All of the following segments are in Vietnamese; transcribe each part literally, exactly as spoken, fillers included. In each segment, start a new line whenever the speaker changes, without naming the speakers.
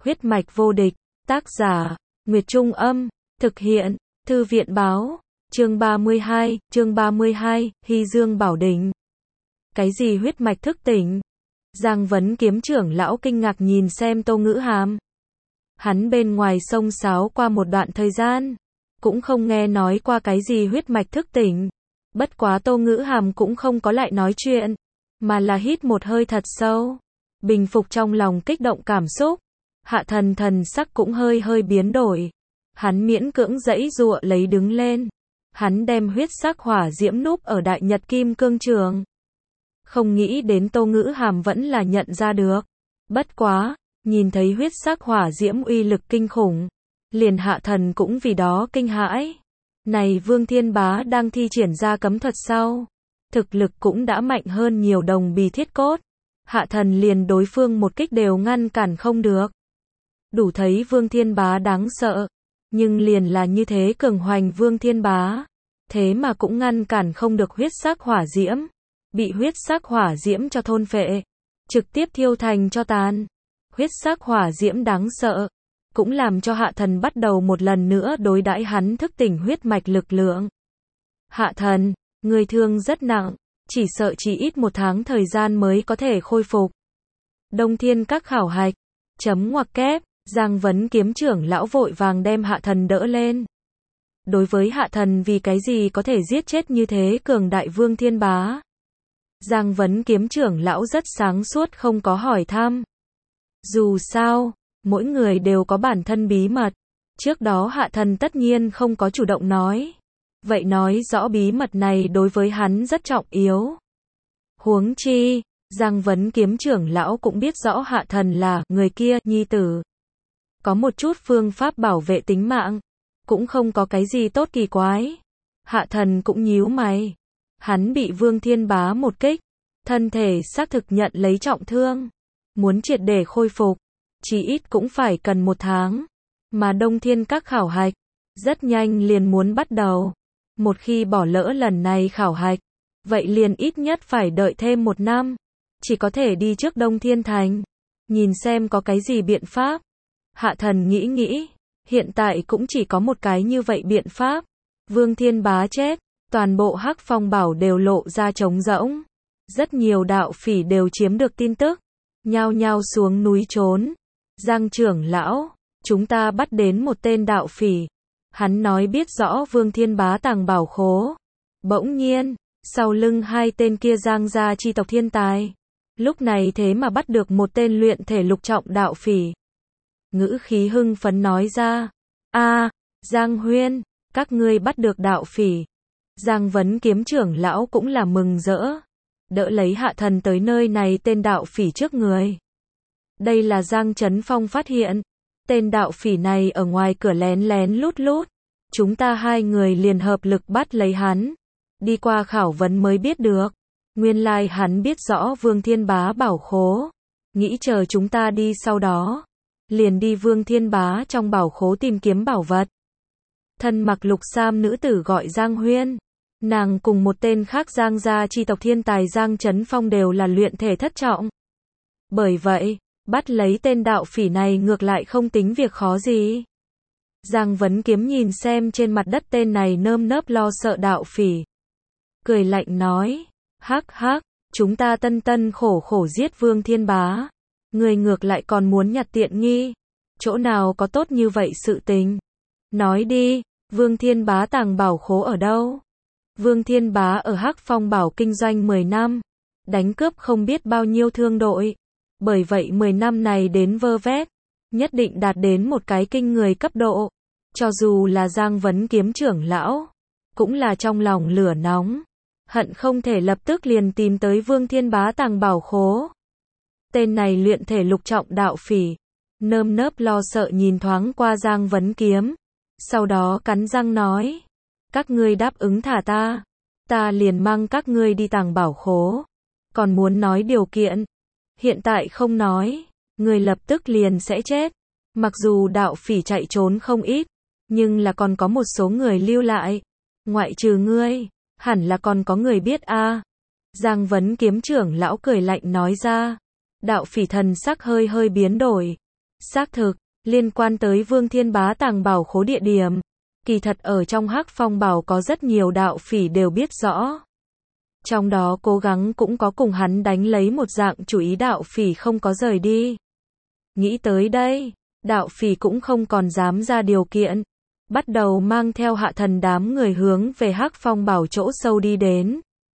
Huyết mạch vô địch, tác giả, Nguyệt Trung Âm, thực hiện, Thư viện báo, chương ba mươi hai, chương ba mươi hai, Hy Dương Bảo Đình. Cái gì huyết mạch thức tỉnh? Giang Vấn Kiếm trưởng lão kinh ngạc nhìn xem Tô Ngữ Hàm. Hắn bên ngoài sông sáo qua một đoạn thời gian, cũng không nghe nói qua cái gì huyết mạch thức tỉnh. Bất quá Tô Ngữ Hàm cũng không có lại nói chuyện, mà là hít một hơi thật sâu, bình phục trong lòng kích động cảm xúc. Hạ Thần thần sắc cũng hơi hơi biến đổi. Hắn miễn cưỡng giãy giụa lấy đứng lên. Hắn đem huyết sắc hỏa diễm núp ở Đại Nhật Kim Cương Trường. Không nghĩ đến Tô Ngữ Hàm vẫn là nhận ra được. Bất quá, nhìn thấy huyết sắc hỏa diễm uy lực kinh khủng, liền Hạ Thần cũng vì đó kinh hãi. Này Vương Thiên Bá đang thi triển ra cấm thuật sau, thực lực cũng đã mạnh hơn nhiều đồng bì thiết cốt. Hạ Thần liền đối phương một kích đều ngăn cản không được. Đủ thấy Vương Thiên Bá đáng sợ, nhưng liền là như thế cường hoành Vương Thiên Bá, thế mà cũng ngăn cản không được huyết sắc hỏa diễm, bị huyết sắc hỏa diễm cho thôn phệ, trực tiếp thiêu thành cho tàn. Huyết sắc hỏa diễm đáng sợ, cũng làm cho Hạ Thần bắt đầu một lần nữa đối đãi hắn thức tỉnh huyết mạch lực lượng. Hạ Thần, người thương rất nặng, chỉ sợ chỉ ít một tháng thời gian mới có thể khôi phục. Đông Thiên Các khảo hạch, chấm ngoặc kép, Giang Vấn Kiếm trưởng lão vội vàng đem Hạ Thần đỡ lên. Đối với Hạ Thần vì cái gì có thể giết chết như thế cường đại Vương Thiên Bá, Giang Vấn Kiếm trưởng lão rất sáng suốt không có hỏi thăm. Dù sao, mỗi người đều có bản thân bí mật. Trước đó Hạ Thần tất nhiên không có chủ động nói. Vậy nói rõ bí mật này đối với hắn rất trọng yếu. Huống chi, Giang Vấn Kiếm trưởng lão cũng biết rõ Hạ Thần là người kia nhi tử. Có một chút phương pháp bảo vệ tính mạng, cũng không có cái gì tốt kỳ quái. Hạ Thần cũng nhíu mày. Hắn bị Vương Thiên Bá một kích, thân thể xác thực nhận lấy trọng thương. Muốn triệt để khôi phục, chỉ ít cũng phải cần một tháng. Mà Đông Thiên Các khảo hạch, rất nhanh liền muốn bắt đầu. Một khi bỏ lỡ lần này khảo hạch, vậy liền ít nhất phải đợi thêm một năm. Chỉ có thể đi trước Đông Thiên Thành, nhìn xem có cái gì biện pháp. Hạ Thần nghĩ nghĩ, hiện tại cũng chỉ có một cái như vậy biện pháp. Vương Thiên Bá chết, toàn bộ Hắc Phong Bảo đều lộ ra trống rỗng. Rất nhiều đạo phỉ đều chiếm được tin tức, nhao nhao xuống núi trốn. Giang trưởng lão, chúng ta bắt đến một tên đạo phỉ. Hắn nói biết rõ Vương Thiên Bá tàng bảo khố. Bỗng nhiên, sau lưng hai tên kia Giang gia chi tộc thiên tài, lúc này thế mà bắt được một tên luyện thể lục trọng đạo phỉ. Ngữ khí hưng phấn nói ra, a, Giang Huyên, các ngươi bắt được đạo phỉ. Giang Vấn Kiếm trưởng lão cũng là mừng rỡ, đỡ lấy Hạ Thần tới nơi này tên đạo phỉ trước người. Đây là Giang Trấn Phong phát hiện, tên đạo phỉ này ở ngoài cửa lén lén lút lút. Chúng ta hai người liền hợp lực bắt lấy hắn. Đi qua khảo vấn mới biết được, nguyên lai hắn biết rõ Vương Thiên Bá bảo khố. Nghĩ chờ chúng ta đi sau đó, liền đi Vương Thiên Bá trong bảo khố tìm kiếm bảo vật. Thân mặc lục sam nữ tử gọi Giang Huyên. Nàng cùng một tên khác Giang gia chi tộc thiên tài Giang Trấn Phong đều là luyện thể thất trọng. Bởi vậy, bắt lấy tên đạo phỉ này ngược lại không tính việc khó gì. Giang Vấn Kiếm nhìn xem trên mặt đất tên này nơm nớp lo sợ đạo phỉ, cười lạnh nói, hắc hắc, chúng ta tân tân khổ khổ giết Vương Thiên Bá, người ngược lại còn muốn nhặt tiện nghi, chỗ nào có tốt như vậy sự tình. Nói đi, Vương Thiên Bá tàng bảo khố ở đâu? Vương Thiên Bá ở Hắc Phong Bảo kinh doanh mười năm, đánh cướp không biết bao nhiêu thương đội, bởi vậy mười năm này đến vơ vét, nhất định đạt đến một cái kinh người cấp độ. Cho dù là Giang Vấn Kiếm trưởng lão, cũng là trong lòng lửa nóng, hận không thể lập tức liền tìm tới Vương Thiên Bá tàng bảo khố. Tên này luyện thể lục trọng đạo phỉ, nơm nớp lo sợ nhìn thoáng qua Giang Vấn Kiếm, sau đó cắn răng nói, các ngươi đáp ứng thả ta, ta liền mang các ngươi đi tàng bảo khố. Còn muốn nói điều kiện, hiện tại không nói, người lập tức liền sẽ chết. Mặc dù đạo phỉ chạy trốn không ít, nhưng là còn có một số người lưu lại. Ngoại trừ ngươi, hẳn là còn có người biết a. À. Giang Vấn Kiếm trưởng lão cười lạnh nói ra. Đạo phỉ thần sắc hơi hơi biến đổi. Xác thực, liên quan tới Vương Thiên Bá tàng bảo khố địa điểm, kỳ thật ở trong Hắc Phong Bảo có rất nhiều đạo phỉ đều biết rõ. Trong đó cố gắng cũng có cùng hắn đánh lấy một dạng chủ ý đạo phỉ không có rời đi. Nghĩ tới đây, đạo phỉ cũng không còn dám ra điều kiện, bắt đầu mang theo Hạ Thần đám người hướng về Hắc Phong Bảo chỗ sâu đi đến.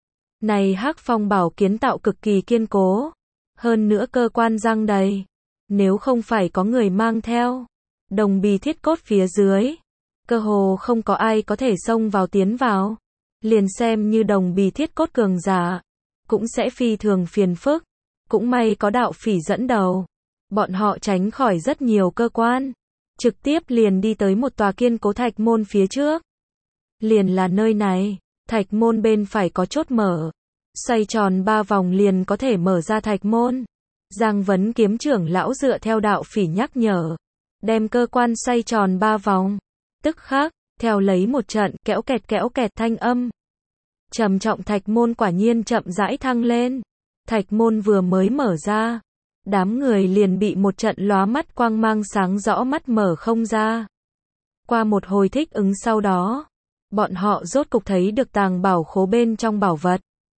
Này Hắc Phong Bảo kiến tạo cực kỳ kiên cố, hơn nữa cơ quan răng đầy, nếu không phải có người mang theo đồng bì thiết cốt phía dưới, cơ hồ không có ai có thể xông vào tiến vào. Liền xem như đồng bì thiết cốt cường giả, cũng sẽ phi thường phiền phức. Cũng may có đạo phỉ dẫn đầu, bọn họ tránh khỏi rất nhiều cơ quan, trực tiếp liền đi tới một tòa kiên cố thạch môn phía trước. Liền là nơi này, thạch môn bên phải có chốt mở, xoay tròn ba vòng liền có thể mở ra thạch môn. Giang Vấn Kiếm trưởng lão dựa theo đạo phỉ nhắc nhở, đem cơ quan xoay tròn ba vòng, tức khắc theo lấy một trận kéo kẹt kéo kẹt thanh âm. Trầm trọng thạch môn quả nhiên chậm rãi thăng lên. Thạch môn vừa mới mở ra, đám người liền bị một trận lóa mắt quang mang sáng rõ mắt mở không ra. Qua một hồi thích ứng sau đó, bọn họ rốt cục thấy được tàng bảo khố bên trong bảo vật.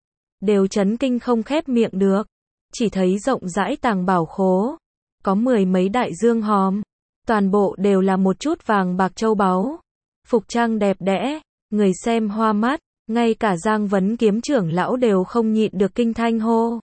Đều chấn kinh không khép miệng được, chỉ thấy rộng rãi tàng bảo khố, có mười mấy đại dương hòm, toàn bộ đều là một chút vàng bạc châu báu. Phục trang đẹp đẽ, người xem hoa mắt, ngay cả Giang Vấn Kiếm trưởng lão đều không nhịn được kinh thanh hô.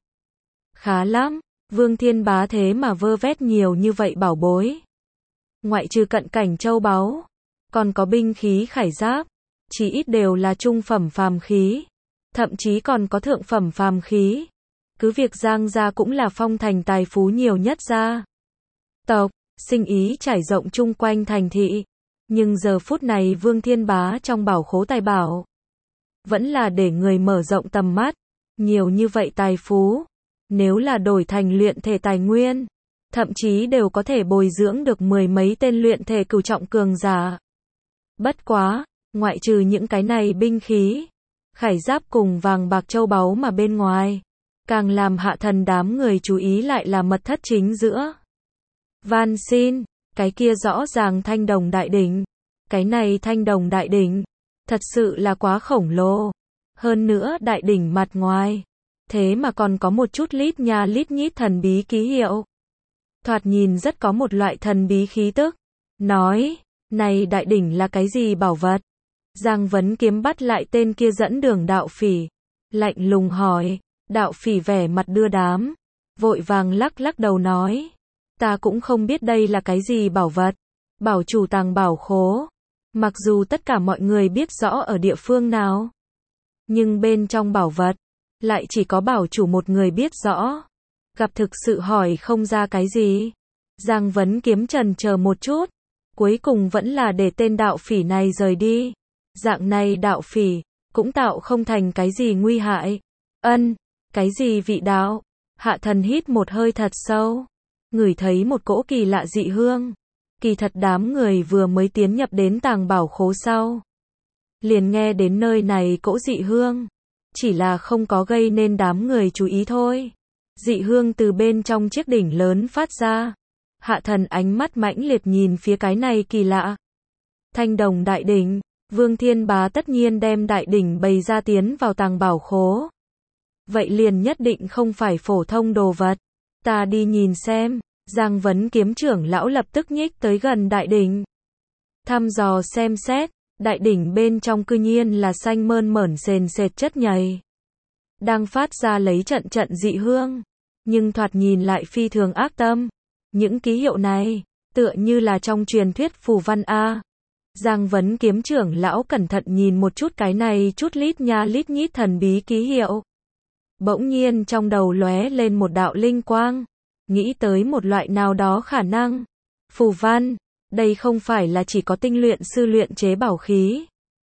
Khá lắm, Vương Thiên Bá thế mà vơ vét nhiều như vậy bảo bối. Ngoại trừ cận cảnh châu báu, còn có binh khí khải giáp, chỉ ít đều là trung phẩm phàm khí, thậm chí còn có thượng phẩm phàm khí. Cứ việc Giang gia cũng là phong thành tài phú nhiều nhất gia tộc, sinh ý trải rộng chung quanh thành thị. Nhưng giờ phút này Vương Thiên Bá trong bảo khố tài bảo, vẫn là để người mở rộng tầm mắt. Nhiều như vậy tài phú, nếu là đổi thành luyện thể tài nguyên, thậm chí đều có thể bồi dưỡng được mười mấy tên luyện thể cửu trọng cường giả. Bất quá, ngoại trừ những cái này binh khí, khải giáp cùng vàng bạc châu báu mà bên ngoài, càng làm Hạ Thần đám người chú ý lại là mật thất chính giữa. Van xin, cái kia rõ ràng thanh đồng đại đỉnh. Cái này thanh đồng đại đỉnh, thật sự là quá khổng lồ. Hơn nữa đại đỉnh mặt ngoài, thế mà còn có một chút lít nha lít nhít thần bí ký hiệu. Thoạt nhìn rất có một loại thần bí khí tức. Nói, này đại đỉnh là cái gì bảo vật? Giang Vấn Kiếm bắt lại tên kia dẫn đường đạo phỉ, lạnh lùng hỏi. Đạo phỉ vẻ mặt đưa đám, vội vàng lắc lắc đầu nói. Ta cũng không biết đây là cái gì bảo vật. Bảo chủ tàng bảo khố, mặc dù tất cả mọi người biết rõ ở địa phương nào, nhưng bên trong bảo vật, lại chỉ có bảo chủ một người biết rõ. Gặp thực sự hỏi không ra cái gì. Giang Vấn Kiếm chần chờ một chút, cuối cùng vẫn là để tên đạo phỉ này rời đi. Dạng này đạo phỉ, cũng tạo không thành cái gì nguy hại. Ân, cái gì vị đạo? Hạ Thần hít một hơi thật sâu, ngửi thấy một cỗ kỳ lạ dị hương. Kỳ thật đám người vừa mới tiến nhập đến tàng bảo khố sau, liền nghe đến nơi này cỗ dị hương, chỉ là không có gây nên đám người chú ý thôi. Dị hương từ bên trong chiếc đỉnh lớn phát ra. Hạ Thần ánh mắt mãnh liệt nhìn phía cái này kỳ lạ thanh đồng đại đỉnh. Vương Thiên Bá tất nhiên đem đại đỉnh bày ra tiến vào tàng bảo khố, vậy liền nhất định không phải phổ thông đồ vật. Ta đi nhìn xem. Giang Vấn Kiếm trưởng lão lập tức nhích tới gần đại đỉnh, thăm dò xem xét. Đại đỉnh bên trong cư nhiên là xanh mơn mởn sền sệt chất nhầy, đang phát ra lấy trận trận dị hương, nhưng thoạt nhìn lại phi thường ác tâm. Những ký hiệu này, tựa như là trong truyền thuyết phù văn A. Giang Vấn Kiếm trưởng lão cẩn thận nhìn một chút cái này chút lít nha lít nhít thần bí ký hiệu. Bỗng nhiên trong đầu lóe lên một đạo linh quang, nghĩ tới một loại nào đó khả năng. Phù văn, đây không phải là chỉ có tinh luyện sư luyện chế bảo khí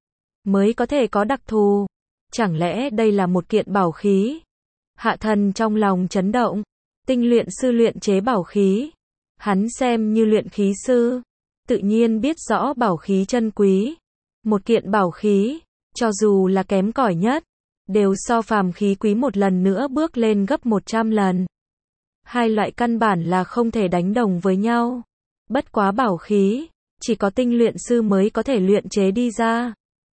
mới có thể có đặc thù. Chẳng lẽ đây là một kiện bảo khí? Hạ Thần trong lòng chấn động. Tinh luyện sư luyện chế bảo khí, hắn xem như luyện khí sư, tự nhiên biết rõ bảo khí chân quý. Một kiện bảo khí, cho dù là kém cỏi nhất, đều so phàm khí quý một lần nữa bước lên gấp một trăm lần. Hai loại căn bản là không thể đánh đồng với nhau. Bất quá bảo khí, chỉ có tinh luyện sư mới có thể luyện chế đi ra.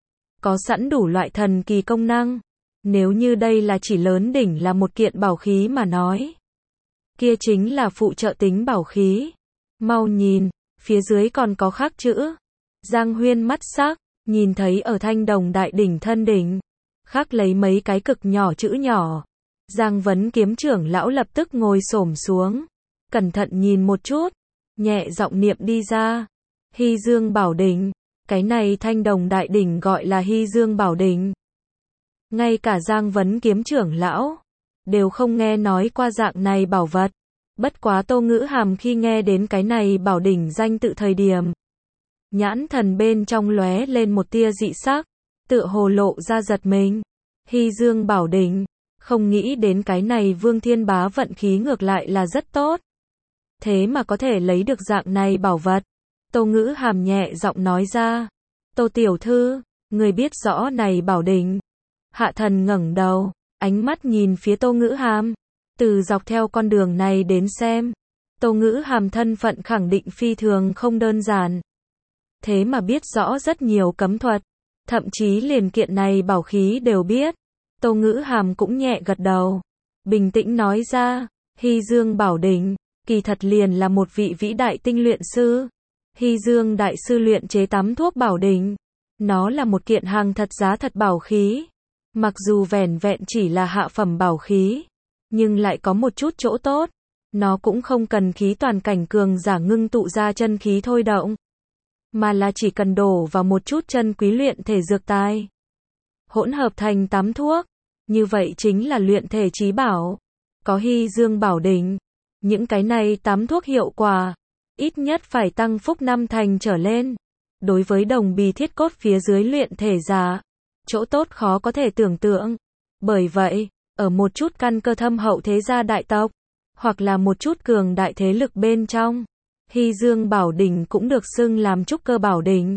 Có sẵn đủ loại thần kỳ công năng. Nếu như đây là chỉ lớn đỉnh là một kiện bảo khí mà nói, kia chính là phụ trợ tính bảo khí. Mau nhìn, phía dưới còn có khắc chữ. Giang Huyên mắt sắc, nhìn thấy ở thanh đồng đại đỉnh thân đỉnh, khắc lấy mấy cái cực nhỏ chữ nhỏ. Giang Vấn Kiếm trưởng lão lập tức ngồi xổm xuống, cẩn thận nhìn một chút, nhẹ giọng niệm đi ra. Hy Dương Bảo Đỉnh, cái này thanh đồng đại đỉnh gọi là Hy Dương Bảo Đỉnh. Ngay cả Giang Vấn Kiếm trưởng lão đều không nghe nói qua dạng này bảo vật. Bất quá Tô Ngữ Hàm khi nghe đến cái này bảo đỉnh danh tự thời điểm, nhãn thần bên trong lóe lên một tia dị sắc, tựa hồ lộ ra giật mình. Hy Dương Bảo Đỉnh, không nghĩ đến cái này Vương Thiên Bá vận khí ngược lại là rất tốt. Thế mà có thể lấy được dạng này bảo vật. Tô Ngữ Hàm nhẹ giọng nói ra. Tô tiểu thư, người biết rõ này bảo đỉnh. Hạ thần ngẩng đầu, ánh mắt nhìn phía Tô Ngữ Hàm. Từ dọc theo con đường này đến xem, Tô Ngữ Hàm thân phận khẳng định phi thường không đơn giản. Thế mà biết rõ rất nhiều cấm thuật, thậm chí liền kiện này bảo khí đều biết. Tô Ngữ Hàm cũng nhẹ gật đầu, bình tĩnh nói ra, Hy Dương Bảo Đỉnh, kỳ thật liền là một vị vĩ đại tinh luyện sư. Hy Dương đại sư luyện chế tắm thuốc bảo đỉnh. Nó là một kiện hàng thật giá thật bảo khí. Mặc dù vẻn vẹn chỉ là hạ phẩm bảo khí, nhưng lại có một chút chỗ tốt. Nó cũng không cần khí toàn cảnh cường giả ngưng tụ ra chân khí thôi động, mà là chỉ cần đổ vào một chút chân quý luyện thể dược tài, hỗn hợp thành tắm thuốc. Như vậy chính là luyện thể chí bảo. Có Hy Dương Bảo Đỉnh, những cái này tắm thuốc hiệu quả ít nhất phải tăng phúc năm thành trở lên. Đối với đồng bì thiết cốt phía dưới luyện thể giả, chỗ tốt khó có thể tưởng tượng. Bởi vậy, ở một chút căn cơ thâm hậu thế gia đại tộc, hoặc là một chút cường đại thế lực bên trong, Hy Dương Bảo Đỉnh cũng được xưng làm trúc cơ bảo đỉnh.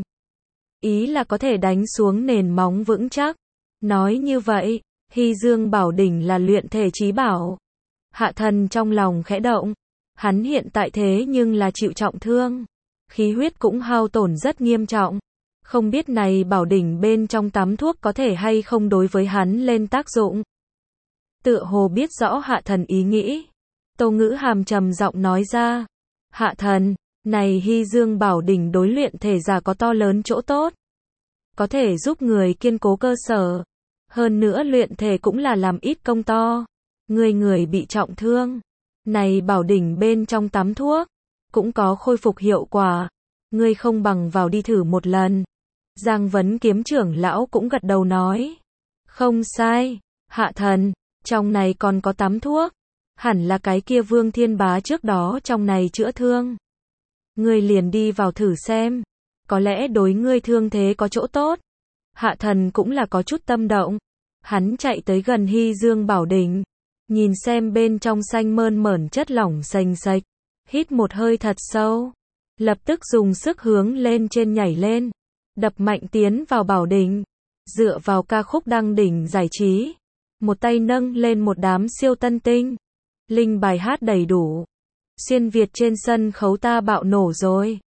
Ý là có thể đánh xuống nền móng vững chắc. Nói như vậy, Hy Dương Bảo Đỉnh là luyện thể chí bảo. Hạ thần trong lòng khẽ động. Hắn hiện tại thế nhưng là chịu trọng thương, khí huyết cũng hao tổn rất nghiêm trọng. Không biết này bảo đỉnh bên trong tắm thuốc có thể hay không đối với hắn lên tác dụng. Tựa hồ biết rõ hạ thần ý nghĩ, Tô Ngữ Hàm trầm giọng nói ra. Hạ thần, này Hy Dương Bảo Đỉnh đối luyện thể giả có to lớn chỗ tốt, có thể giúp người kiên cố cơ sở. Hơn nữa luyện thể cũng là làm ít công to. Người người bị trọng thương, này bảo đỉnh bên trong tắm thuốc cũng có khôi phục hiệu quả. Ngươi không bằng vào đi thử một lần. Giang Vấn Kiếm trưởng lão cũng gật đầu nói. Không sai, hạ thần, trong này còn có tắm thuốc. Hẳn là cái kia Vương Thiên Bá trước đó trong này chữa thương. Ngươi liền đi vào thử xem, có lẽ đối ngươi thương thế có chỗ tốt. Hạ thần cũng là có chút tâm động. Hắn chạy tới gần Hy Dương Bảo Đỉnh, nhìn xem bên trong xanh mơn mởn chất lỏng sành sạch, hít một hơi thật sâu, lập tức dùng sức hướng lên trên nhảy lên, đập mạnh tiến vào bảo đỉnh, dựa vào ca khúc đăng đỉnh giải trí, một tay nâng lên một đám siêu tân tinh, linh bài hát đầy đủ. Xuyên Việt trên sân khấu ta bạo nổ rồi.